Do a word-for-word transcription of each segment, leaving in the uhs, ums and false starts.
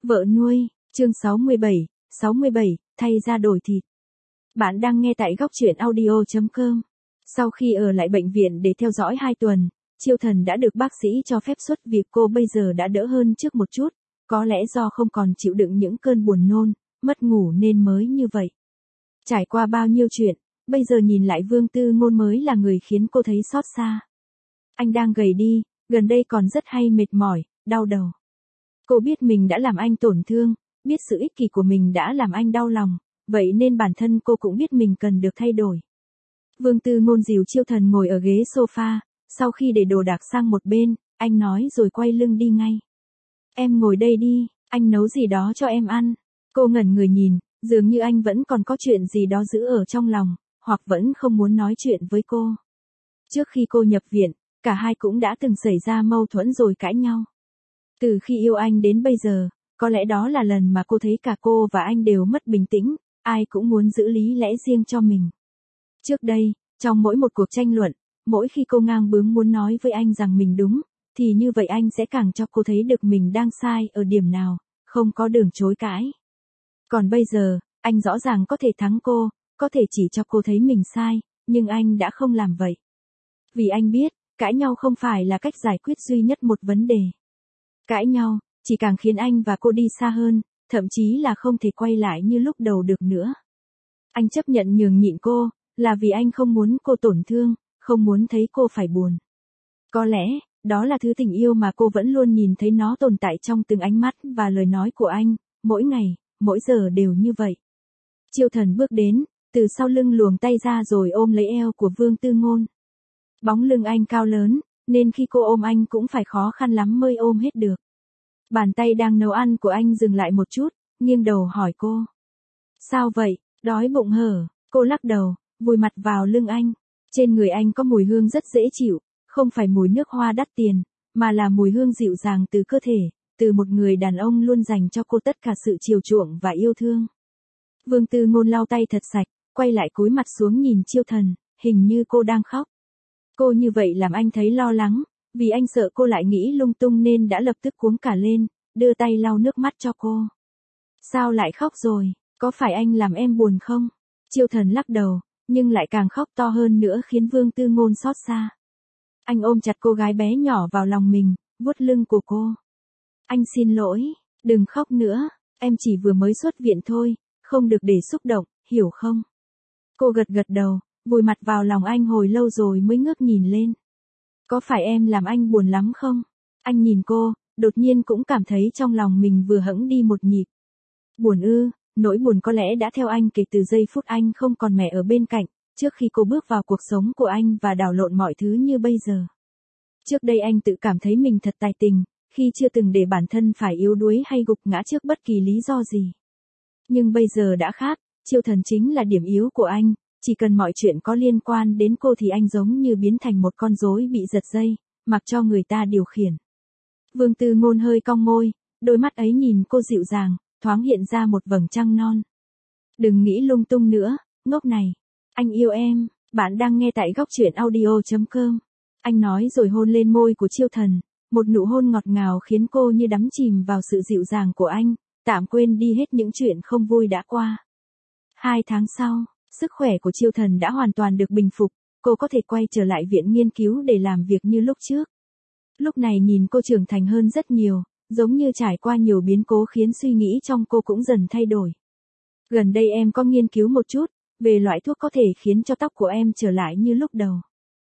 Vợ nuôi, chương sáu mươi bảy, sáu mươi bảy, thay da đổi thịt. Bạn đang nghe tại góc truyện audio chấm com. Sau khi ở lại bệnh viện để theo dõi hai tuần, Chiêu Thần đã được bác sĩ cho phép xuất viện. Cô bây giờ đã đỡ hơn trước một chút, có lẽ do không còn chịu đựng những cơn buồn nôn, mất ngủ nên mới như vậy. Trải qua bao nhiêu chuyện, bây giờ nhìn lại Vương Tư Ngôn mới là người khiến cô thấy xót xa. Anh đang gầy đi, gần đây còn rất hay mệt mỏi, đau đầu. Cô biết mình đã làm anh tổn thương, biết sự ích kỷ của mình đã làm anh đau lòng, vậy nên bản thân cô cũng biết mình cần được thay đổi. Vương Tư Ngôn dìu Chiêu Thần ngồi ở ghế sofa, sau khi để đồ đạc sang một bên, anh nói rồi quay lưng đi ngay. Em ngồi đây đi, anh nấu gì đó cho em ăn. Cô ngẩn người nhìn, dường như anh vẫn còn có chuyện gì đó giữ ở trong lòng, hoặc vẫn không muốn nói chuyện với cô. Trước khi cô nhập viện, cả hai cũng đã từng xảy ra mâu thuẫn rồi cãi nhau. Từ khi yêu anh đến bây giờ, có lẽ đó là lần mà cô thấy cả cô và anh đều mất bình tĩnh, ai cũng muốn giữ lý lẽ riêng cho mình. Trước đây, trong mỗi một cuộc tranh luận, mỗi khi cô ngang bướng muốn nói với anh rằng mình đúng, thì như vậy anh sẽ càng cho cô thấy được mình đang sai ở điểm nào, không có đường chối cãi. Còn bây giờ, anh rõ ràng có thể thắng cô, có thể chỉ cho cô thấy mình sai, nhưng anh đã không làm vậy. Vì anh biết, cãi nhau không phải là cách giải quyết duy nhất một vấn đề. Cãi nhau, chỉ càng khiến anh và cô đi xa hơn, thậm chí là không thể quay lại như lúc đầu được nữa. Anh chấp nhận nhường nhịn cô, là vì anh không muốn cô tổn thương, không muốn thấy cô phải buồn. Có lẽ, đó là thứ tình yêu mà cô vẫn luôn nhìn thấy nó tồn tại trong từng ánh mắt và lời nói của anh, mỗi ngày, mỗi giờ đều như vậy. Chiêu Thần bước đến, từ sau lưng luồng tay ra rồi ôm lấy eo của Vương Tư Ngôn. Bóng lưng anh cao lớn, nên khi cô ôm anh cũng phải khó khăn lắm mới ôm hết được. Bàn tay đang nấu ăn của anh dừng lại một chút, nghiêng đầu hỏi cô. Sao vậy, đói bụng hở? Cô lắc đầu, vùi mặt vào lưng anh. Trên người anh có mùi hương rất dễ chịu, không phải mùi nước hoa đắt tiền, mà là mùi hương dịu dàng từ cơ thể, từ một người đàn ông luôn dành cho cô tất cả sự chiều chuộng và yêu thương. Vương Tư Ngôn lau tay thật sạch, quay lại cúi mặt xuống nhìn Chiêu Thần, hình như cô đang khóc. Cô như vậy làm anh thấy lo lắng, vì anh sợ cô lại nghĩ lung tung nên đã lập tức cuống cả lên, đưa tay lau nước mắt cho cô. Sao lại khóc rồi, có phải anh làm em buồn không? Chiêu Thần lắc đầu, nhưng lại càng khóc to hơn nữa khiến Vương Tư Ngôn xót xa. Anh ôm chặt cô gái bé nhỏ vào lòng mình, vuốt lưng của cô. Anh xin lỗi, đừng khóc nữa, em chỉ vừa mới xuất viện thôi, không được để xúc động, hiểu không? Cô gật gật đầu, vùi mặt vào lòng anh hồi lâu rồi mới ngước nhìn lên. Có phải em làm anh buồn lắm không? Anh nhìn cô, đột nhiên cũng cảm thấy trong lòng mình vừa hững đi một nhịp. Buồn ư, nỗi buồn có lẽ đã theo anh kể từ giây phút anh không còn mẹ ở bên cạnh, trước khi cô bước vào cuộc sống của anh và đảo lộn mọi thứ như bây giờ. Trước đây anh tự cảm thấy mình thật tài tình, khi chưa từng để bản thân phải yếu đuối hay gục ngã trước bất kỳ lý do gì. Nhưng bây giờ đã khác, Chiêu Thần chính là điểm yếu của anh. Chỉ cần mọi chuyện có liên quan đến cô thì anh giống như biến thành một con rối bị giật dây, mặc cho người ta điều khiển. Vương Tư Ngôn hơi cong môi, đôi mắt ấy nhìn cô dịu dàng, thoáng hiện ra một vầng trăng non. Đừng nghĩ lung tung nữa, ngốc này. Anh yêu em, bạn đang nghe tại góc truyện audio chấm com. Anh nói rồi hôn lên môi của Chiêu Thần, một nụ hôn ngọt ngào khiến cô như đắm chìm vào sự dịu dàng của anh, tạm quên đi hết những chuyện không vui đã qua. Hai tháng sau, sức khỏe của Chiêu Thần đã hoàn toàn được bình phục, cô có thể quay trở lại viện nghiên cứu để làm việc như lúc trước. Lúc này nhìn cô trưởng thành hơn rất nhiều, giống như trải qua nhiều biến cố khiến suy nghĩ trong cô cũng dần thay đổi. Gần đây em có nghiên cứu một chút, về loại thuốc có thể khiến cho tóc của em trở lại như lúc đầu.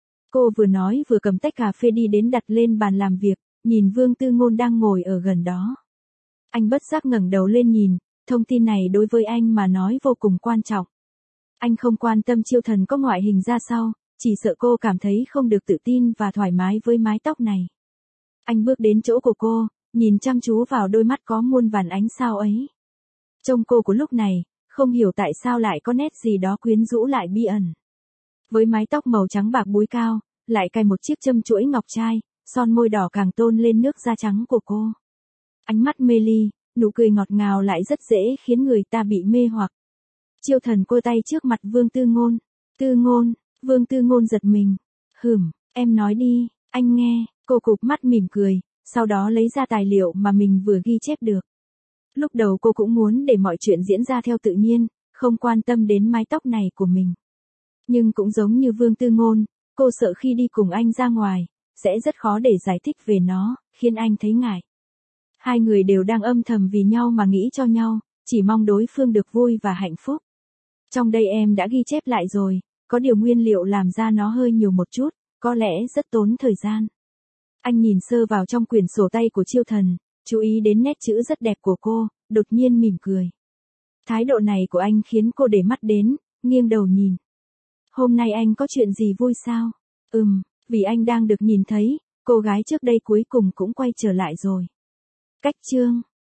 Cô vừa nói vừa cầm tách cà phê đi đến đặt lên bàn làm việc, nhìn Vương Tư Ngôn đang ngồi ở gần đó. Anh bất giác ngẩng đầu lên nhìn, thông tin này đối với anh mà nói vô cùng quan trọng. Anh không quan tâm Chiêu Thần có ngoại hình ra sao, chỉ sợ cô cảm thấy không được tự tin và thoải mái với mái tóc này. Anh bước đến chỗ của cô, nhìn chăm chú vào đôi mắt có muôn vàn ánh sao ấy. Trông cô của lúc này, không hiểu tại sao lại có nét gì đó quyến rũ lại bí ẩn. Với mái tóc màu trắng bạc búi cao, lại cài một chiếc châm chuỗi ngọc trai, son môi đỏ càng tôn lên nước da trắng của cô. Ánh mắt mê ly, nụ cười ngọt ngào lại rất dễ khiến người ta bị mê hoặc. Chiêu Thần cô tay trước mặt Vương Tư Ngôn. Tư Ngôn, Vương Tư Ngôn giật mình. Hửm, em nói đi, anh nghe. Cô cụp mắt mỉm cười, sau đó lấy ra tài liệu mà mình vừa ghi chép được. Lúc đầu cô cũng muốn để mọi chuyện diễn ra theo tự nhiên, không quan tâm đến mái tóc này của mình. Nhưng cũng giống như Vương Tư Ngôn, cô sợ khi đi cùng anh ra ngoài, sẽ rất khó để giải thích về nó, khiến anh thấy ngại. Hai người đều đang âm thầm vì nhau mà nghĩ cho nhau, chỉ mong đối phương được vui và hạnh phúc. Trong đây em đã ghi chép lại rồi, có điều nguyên liệu làm ra nó hơi nhiều một chút, có lẽ rất tốn thời gian. Anh nhìn sơ vào trong quyển sổ tay của Chiêu Thần, chú ý đến nét chữ rất đẹp của cô, đột nhiên mỉm cười. Thái độ này của anh khiến cô để mắt đến, nghiêng đầu nhìn. Hôm nay anh có chuyện gì vui sao? Ừm, vì anh đang được nhìn thấy, cô gái trước đây cuối cùng cũng quay trở lại rồi. Cách chương